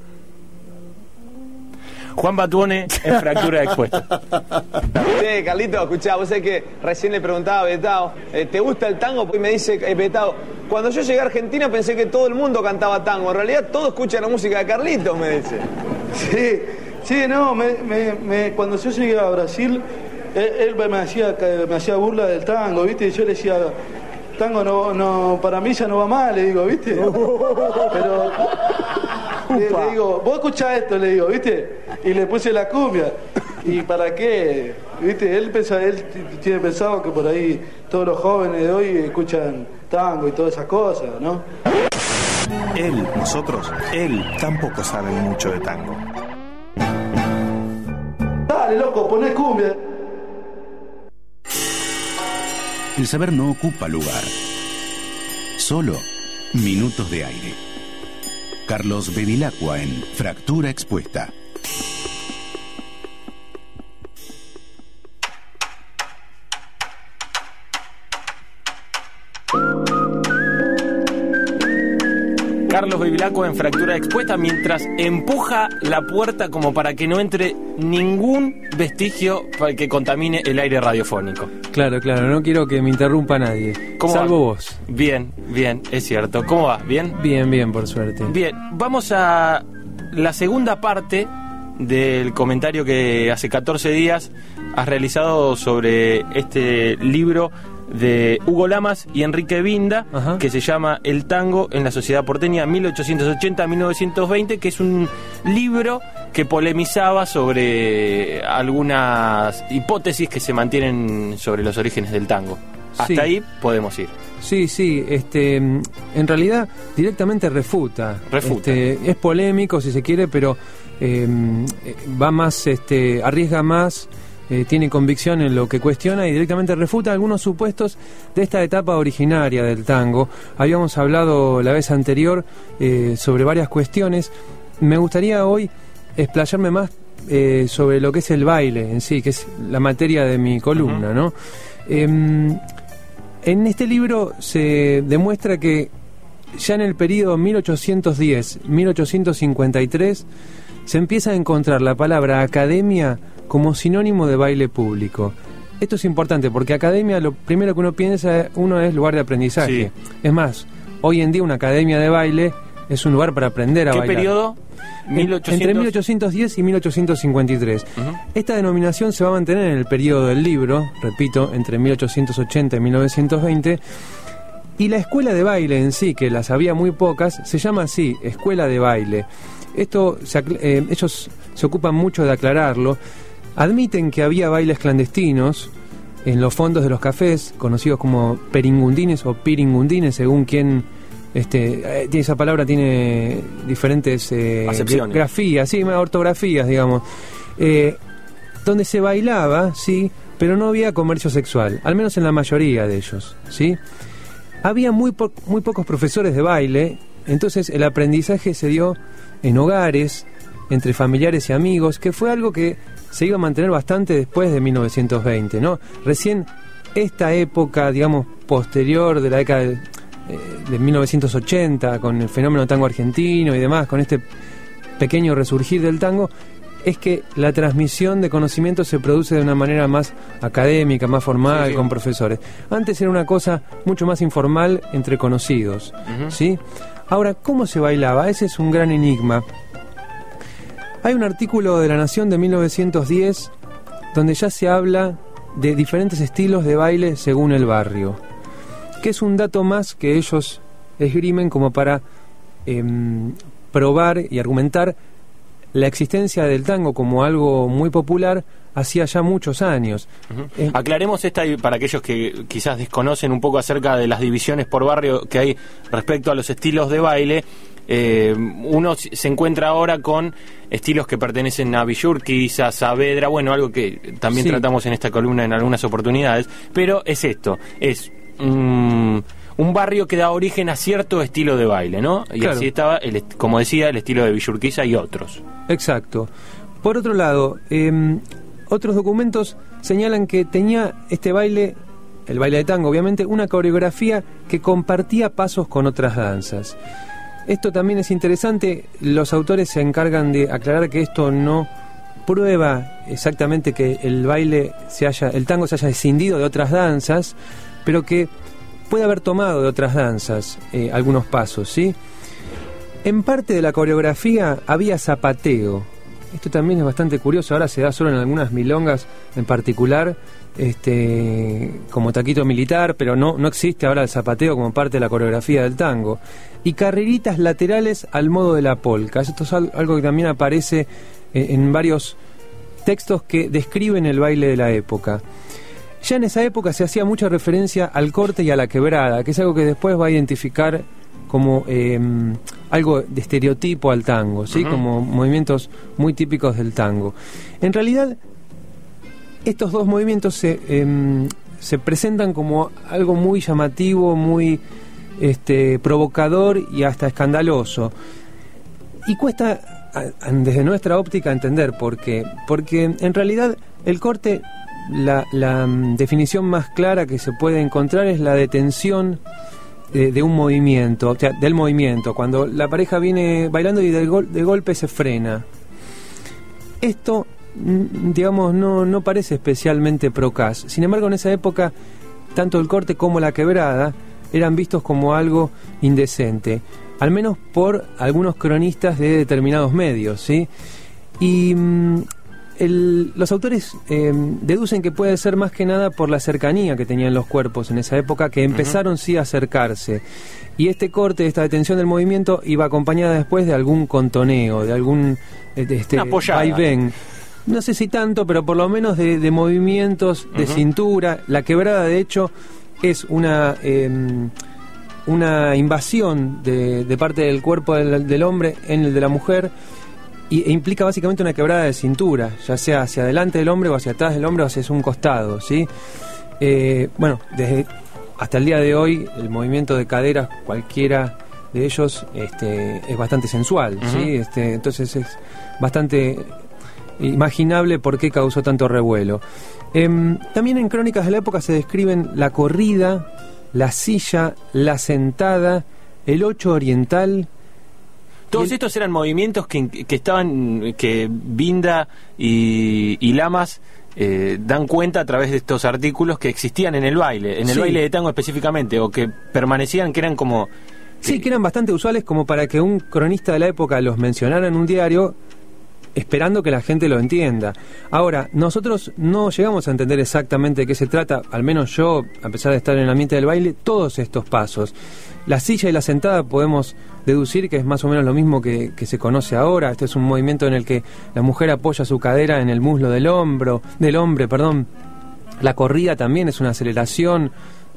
[SPEAKER 4] Juan Batuone en Fractura Expuesta.
[SPEAKER 18] Sí, Carlito, escuchá, vos sabés que recién le preguntaba a Betao, ¿te gusta el tango? Y me dice Betao, cuando yo llegué a Argentina pensé que todo el mundo cantaba tango, en realidad todos escuchan la música de Carlitos, me dice.
[SPEAKER 19] Sí, no, cuando yo llegué a Brasil, él me hacía burla del tango, ¿viste? Y yo le decía, tango no, para mí ya no va mal, le digo, ¿viste? Pero le digo, vos escuchá esto, le digo, ¿viste? Y le puse la cumbia. ¿Y para qué? ¿Viste? Él tiene pensado que por ahí todos los jóvenes de hoy escuchan tango y todas esas cosas, ¿no?
[SPEAKER 20] Él tampoco sabe mucho de tango.
[SPEAKER 19] Dale, loco, poné cumbia.
[SPEAKER 1] El saber no ocupa lugar, solo minutos de aire. Carlos Bevilacqua en Fractura Expuesta.
[SPEAKER 4] Carlos Bevilacqua en Fractura Expuesta, mientras empuja la puerta como para que no entre ningún vestigio para que contamine el aire radiofónico.
[SPEAKER 21] Claro, no quiero que me interrumpa nadie, salvo vos.
[SPEAKER 4] Bien, es cierto. ¿Cómo va? ¿Bien?
[SPEAKER 21] Bien, por suerte.
[SPEAKER 4] Bien, vamos a la segunda parte del comentario que hace 14 días has realizado sobre este libro de Hugo Lamas y Enrique Vinda, que se llama El tango en la sociedad porteña 1880-1920, que es un libro que polemizaba sobre algunas hipótesis que se mantienen sobre los orígenes del tango. Hasta ahí podemos ir.
[SPEAKER 21] Sí, en realidad directamente refuta. Es polémico si se quiere, pero va más, arriesga más. Tiene convicción en lo que cuestiona y directamente refuta algunos supuestos de esta etapa originaria del tango. Habíamos hablado la vez anterior sobre varias cuestiones. Me gustaría hoy explayarme más sobre lo que es el baile en sí, que es la materia de mi columna, ¿no? En este libro se demuestra que ya en el periodo 1810-1853 se empieza a encontrar la palabra academia como sinónimo de baile público. Esto es importante porque academia, lo primero que uno piensa, es lugar de aprendizaje. Sí. Es más, hoy en día una academia de baile es un lugar para aprender a bailar.
[SPEAKER 4] ¿Qué periodo?
[SPEAKER 21] Entre 1810 y 1853. Esta denominación se va a mantener en el periodo del libro, repito, entre 1880 y 1920. Y la escuela de baile en sí, que las había muy pocas, se llama así, escuela de baile. Esto ellos se ocupan mucho de aclararlo. Admiten que había bailes clandestinos en los fondos de los cafés, conocidos como peringundines o piringundines, según quien esa palabra tiene diferentes grafías, sí, ortografías, digamos, donde se bailaba, sí, pero no había comercio sexual, al menos en la mayoría de ellos, sí. Había muy pocos profesores de baile, entonces el aprendizaje se dio en hogares, entre familiares y amigos, que fue algo que se iba a mantener bastante después de 1920, ¿no? Recién esta época, digamos, posterior de la década de 1980, con el fenómeno tango argentino y demás, con este pequeño resurgir del tango, es que la transmisión de conocimiento se produce de una manera más académica, más formal, sí. Con profesores. Antes era una cosa mucho más informal entre conocidos, ¿sí? Ahora, ¿cómo se bailaba? Ese es un gran enigma. Hay un artículo de La Nación de 1910 donde ya se habla de diferentes estilos de baile según el barrio, que es un dato más que ellos esgrimen como para probar y argumentar la existencia del tango como algo muy popular hacía ya muchos años.
[SPEAKER 4] Aclaremos esta para aquellos que quizás desconocen un poco acerca de las divisiones por barrio que hay respecto a los estilos de baile. Uno se encuentra ahora con estilos que pertenecen a Villurquiza, a Saavedra, bueno, algo que también tratamos en esta columna en algunas oportunidades, pero es esto, es un barrio que da origen a cierto estilo de baile, ¿no? Y claro, así estaba, como decía, el estilo de Villurquiza y otros.
[SPEAKER 21] Exacto. Por otro lado, otros documentos señalan que tenía este baile, el baile de tango, obviamente, una coreografía que compartía pasos con otras danzas. Esto también es interesante, los autores se encargan de aclarar que esto no prueba exactamente que el tango se haya escindido de otras danzas, pero que puede haber tomado de otras danzas algunos pasos, ¿sí? En parte de la coreografía había zapateo. Esto también es bastante curioso, ahora se da solo en algunas milongas en particular, como taquito militar, pero no existe ahora el zapateo como parte de la coreografía del tango. Y carreritas laterales al modo de la polka. Esto es algo que también aparece en varios textos que describen el baile de la época. Ya en esa época se hacía mucha referencia al corte y a la quebrada, que es algo que después va a identificar como algo de estereotipo al tango, ¿sí? Como movimientos muy típicos del tango. En realidad, estos dos movimientos se presentan como algo muy llamativo, muy provocador y hasta escandaloso. Y cuesta, desde nuestra óptica, entender por qué. Porque en realidad el corte, la definición más clara que se puede encontrar es la detención de un movimiento, o sea, del movimiento, cuando la pareja viene bailando y de golpe se frena. Esto, digamos, no parece especialmente procaz. Sin embargo, en esa época, tanto el corte como la quebrada eran vistos como algo indecente, al menos por algunos cronistas de determinados medios, ¿sí? Y los autores deducen que puede ser más que nada por la cercanía que tenían los cuerpos en esa época, que empezaron sí a acercarse. Y este corte, esta detención del movimiento, iba acompañada después de algún contoneo, de algún vaivén. No sé si tanto, pero por lo menos de movimientos de cintura. La quebrada, de hecho, es una invasión de parte del cuerpo del hombre en el de la mujer, e implica básicamente una quebrada de cintura, ya sea hacia adelante del hombre o hacia atrás del hombre o hacia un costado, ¿sí? Bueno, hasta el día de hoy el movimiento de caderas, cualquiera de ellos, es bastante sensual, ¿sí? Entonces es bastante imaginable por qué causó tanto revuelo. También en crónicas de la época se describen la corrida, la silla, la sentada, el 8 oriental.
[SPEAKER 4] Todos estos eran movimientos que Binda y Lamas dan cuenta a través de estos artículos que existían en el baile, el baile de tango específicamente, o que permanecían, que eran como...
[SPEAKER 21] Sí, que eran bastante usuales como para que un cronista de la época los mencionara en un diario, esperando que la gente lo entienda. Ahora, nosotros no llegamos a entender exactamente de qué se trata, al menos yo, a pesar de estar en el ambiente del baile, todos estos pasos. La silla y la sentada podemos deducir que es más o menos lo mismo que se conoce ahora. Este es un movimiento en el que la mujer apoya su cadera en el muslo del hombre. La corrida también es una aceleración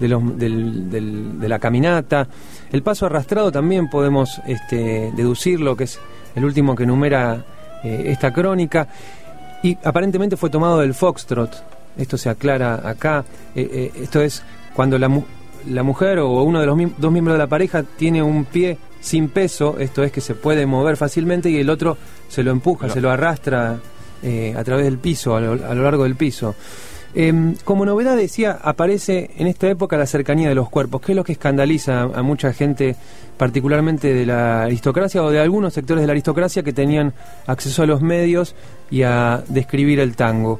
[SPEAKER 21] de la caminata. El paso arrastrado también podemos deducirlo, que es el último que enumera esta crónica, y aparentemente fue tomado del foxtrot. Esto se aclara acá. Esto es cuando la mujer o uno de los dos miembros de la pareja tiene un pie sin peso, esto es que se puede mover fácilmente, y el otro se lo empuja, se lo arrastra a través del piso, a lo largo del piso. Como novedad, decía, aparece en esta época la cercanía de los cuerpos, que es lo que escandaliza a mucha gente, particularmente de la aristocracia o de algunos sectores de la aristocracia que tenían acceso a los medios y a describir el tango.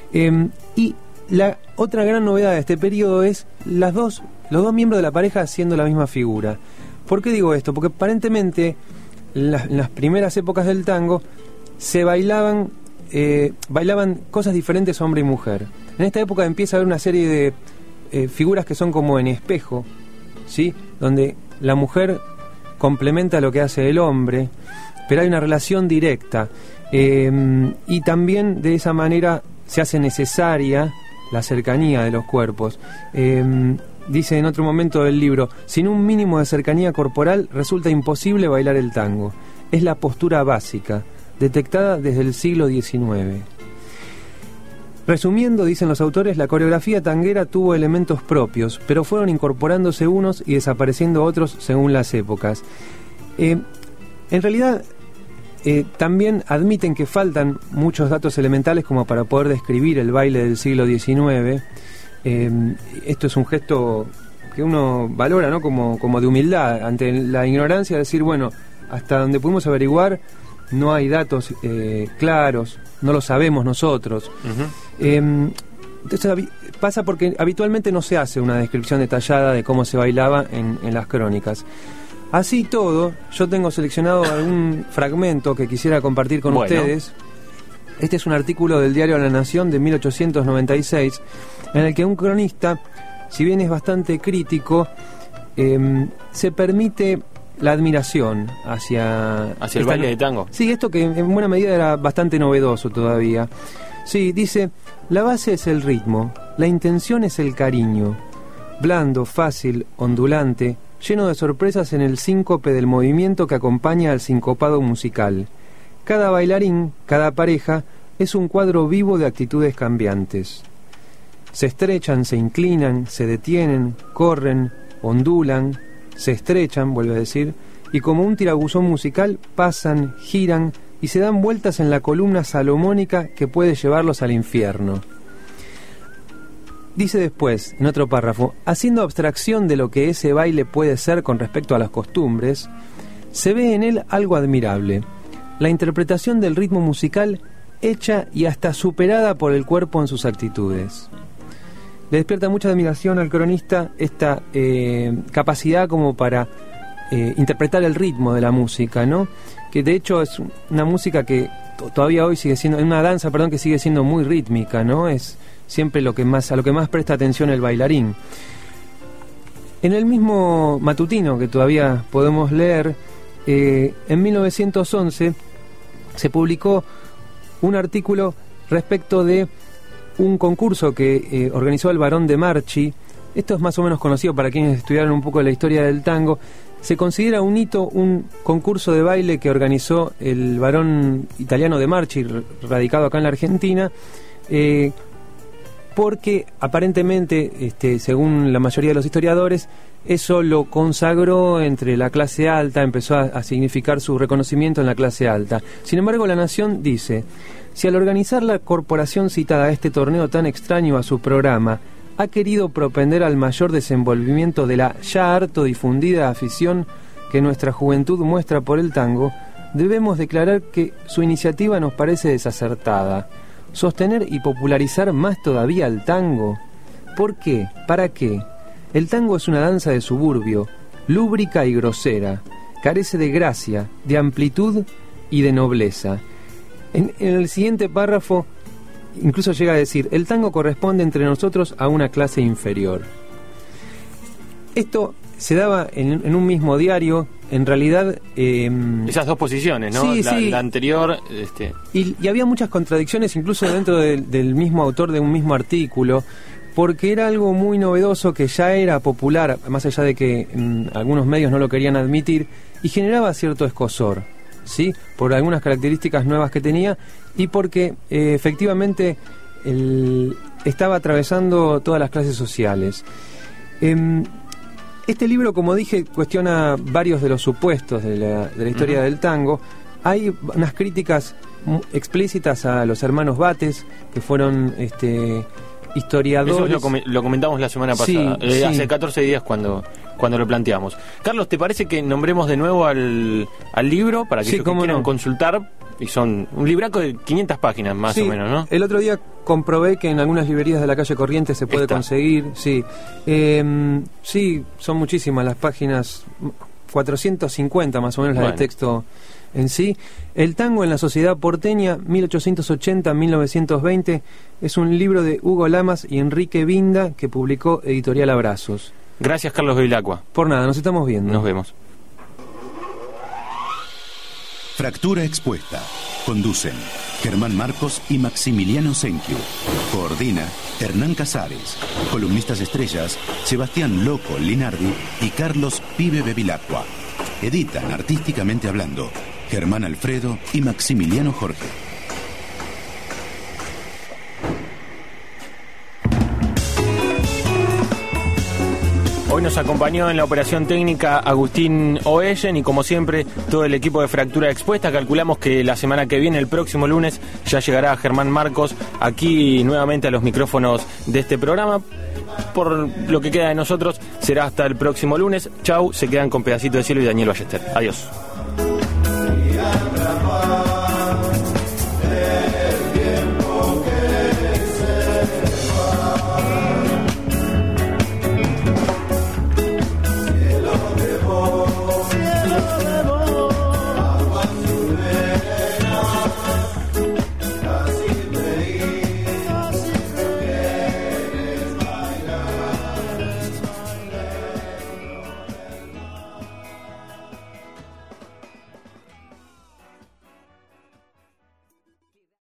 [SPEAKER 21] Y la otra gran novedad de este periodo es los dos miembros de la pareja haciendo la misma figura. ¿Por qué digo esto? Porque aparentemente en las primeras épocas del tango se bailaban cosas diferentes hombre y mujer. En esta época empieza a haber una serie de figuras que son como en espejo, ¿sí? Donde la mujer complementa lo que hace el hombre, pero hay una relación directa, y también de esa manera se hace necesaria la cercanía de los cuerpos. Dice en otro momento del libro: sin un mínimo de cercanía corporal resulta imposible bailar el tango. Es la postura básica, detectada desde el siglo XIX. Resumiendo, dicen los autores, la coreografía tanguera tuvo elementos propios, pero fueron incorporándose unos y desapareciendo otros según las épocas. En realidad, también admiten que faltan muchos datos elementales como para poder describir el baile del siglo XIX. Esto es un gesto que uno valora, ¿no? como de humildad ante la ignorancia, de decir, bueno, hasta donde pudimos averiguar no hay datos claros, no lo sabemos nosotros. Entonces pasa porque habitualmente no se hace una descripción detallada de cómo se bailaba en las crónicas. Así todo, yo tengo seleccionado algún fragmento que quisiera compartir con ustedes. Este es un artículo del diario La Nación de 1896, en el que un cronista, si bien es bastante crítico, se permite la admiración hacia
[SPEAKER 4] el baile de tango.
[SPEAKER 21] Sí, esto que en buena medida era bastante novedoso todavía. Sí, dice: la base es el ritmo, la intención es el cariño, blando, fácil, ondulante, lleno de sorpresas en el síncope del movimiento que acompaña al sincopado musical. Cada bailarín, cada pareja, es un cuadro vivo de actitudes cambiantes. Se estrechan, se inclinan, se detienen, corren, ondulan, se estrechan, vuelve a decir, y como un tirabuzón musical pasan, giran y se dan vueltas en la columna salomónica que puede llevarlos al infierno. Dice después, en otro párrafo: haciendo abstracción de lo que ese baile puede ser con respecto a las costumbres, se ve en él algo admirable, la interpretación del ritmo musical hecha y hasta superada por el cuerpo en sus actitudes. Le despierta mucha admiración al cronista esta capacidad como para interpretar el ritmo de la música, ¿no? Que de hecho es una música que todavía hoy sigue siendo, una danza, que sigue siendo muy rítmica, ¿no? Es siempre a lo que más presta atención el bailarín. En el mismo matutino que todavía podemos leer, en 1911 se publicó un artículo respecto de un concurso que organizó el Barón de Marchi. Esto es más o menos conocido para quienes estudiaron un poco la historia del tango. Se considera un hito, un concurso de baile que organizó el Barón italiano de Marchi, radicado acá en la Argentina, porque aparentemente, según la mayoría de los historiadores, eso lo consagró entre la clase alta, empezó a significar su reconocimiento en la clase alta. Sin embargo, La Nación dice: si al organizar la corporación citada a este torneo tan extraño a su programa, ha querido propender al mayor desenvolvimiento de la ya harto difundida afición que nuestra juventud muestra por el tango, debemos declarar que su iniciativa nos parece desacertada. Sostener y popularizar más todavía el tango. ¿Por qué? ¿Para qué? El tango es una danza de suburbio, lúbrica y grosera, carece de gracia, de amplitud y de nobleza. En el siguiente párrafo incluso llega a decir: el tango corresponde entre nosotros a una clase inferior. Esto se daba en un mismo diario, en realidad...
[SPEAKER 4] esas dos posiciones, ¿no?
[SPEAKER 21] Sí, sí.
[SPEAKER 4] La anterior...
[SPEAKER 21] Y había muchas contradicciones incluso dentro del mismo autor de un mismo artículo, porque era algo muy novedoso que ya era popular, más allá de que algunos medios no lo querían admitir, y generaba cierto escozor, ¿sí? Por algunas características nuevas que tenía y porque efectivamente estaba atravesando todas las clases sociales. Este libro, como dije, cuestiona varios de los supuestos de la historia del tango. Hay unas críticas explícitas a los hermanos Bates, que fueron historiadores.
[SPEAKER 4] Eso lo comentamos la semana pasada,
[SPEAKER 21] sí.
[SPEAKER 4] Hace 14 días cuando lo planteamos. Carlos, ¿te parece que nombremos de nuevo al libro para que, que quieran consultar? Y son un libraco de 500 páginas más o menos, ¿no?
[SPEAKER 21] El otro día comprobé que en algunas librerías de la calle Corrientes se puede conseguir, sí. Sí, son muchísimas las páginas, 450 más o menos las de texto en sí. El tango en la sociedad porteña, 1880-1920, es un libro de Hugo Lamas y Enrique Vinda que publicó Editorial Abrazos.
[SPEAKER 4] Gracias, Carlos Bevilacqua.
[SPEAKER 21] Por nada, nos estamos viendo.
[SPEAKER 4] Nos vemos.
[SPEAKER 1] Fractura expuesta. Conducen Germán Marcos y Maximiliano Senkiu. Coordina Hernán Casares. Columnistas estrellas Sebastián Loco Linardi y Carlos Pibe Bevilacqua. Editan artísticamente hablando Germán Alfredo y Maximiliano Jorge.
[SPEAKER 4] Hoy nos acompañó en la operación técnica Agustín Oellen y como siempre todo el equipo de Fractura Expuesta. Calculamos que la semana que viene, el próximo lunes, ya llegará Germán Marcos aquí nuevamente a los micrófonos de este programa. Por lo que queda de nosotros será hasta el próximo lunes. Chau, se quedan con Pedacito de Cielo y Daniel Ballester. Adiós.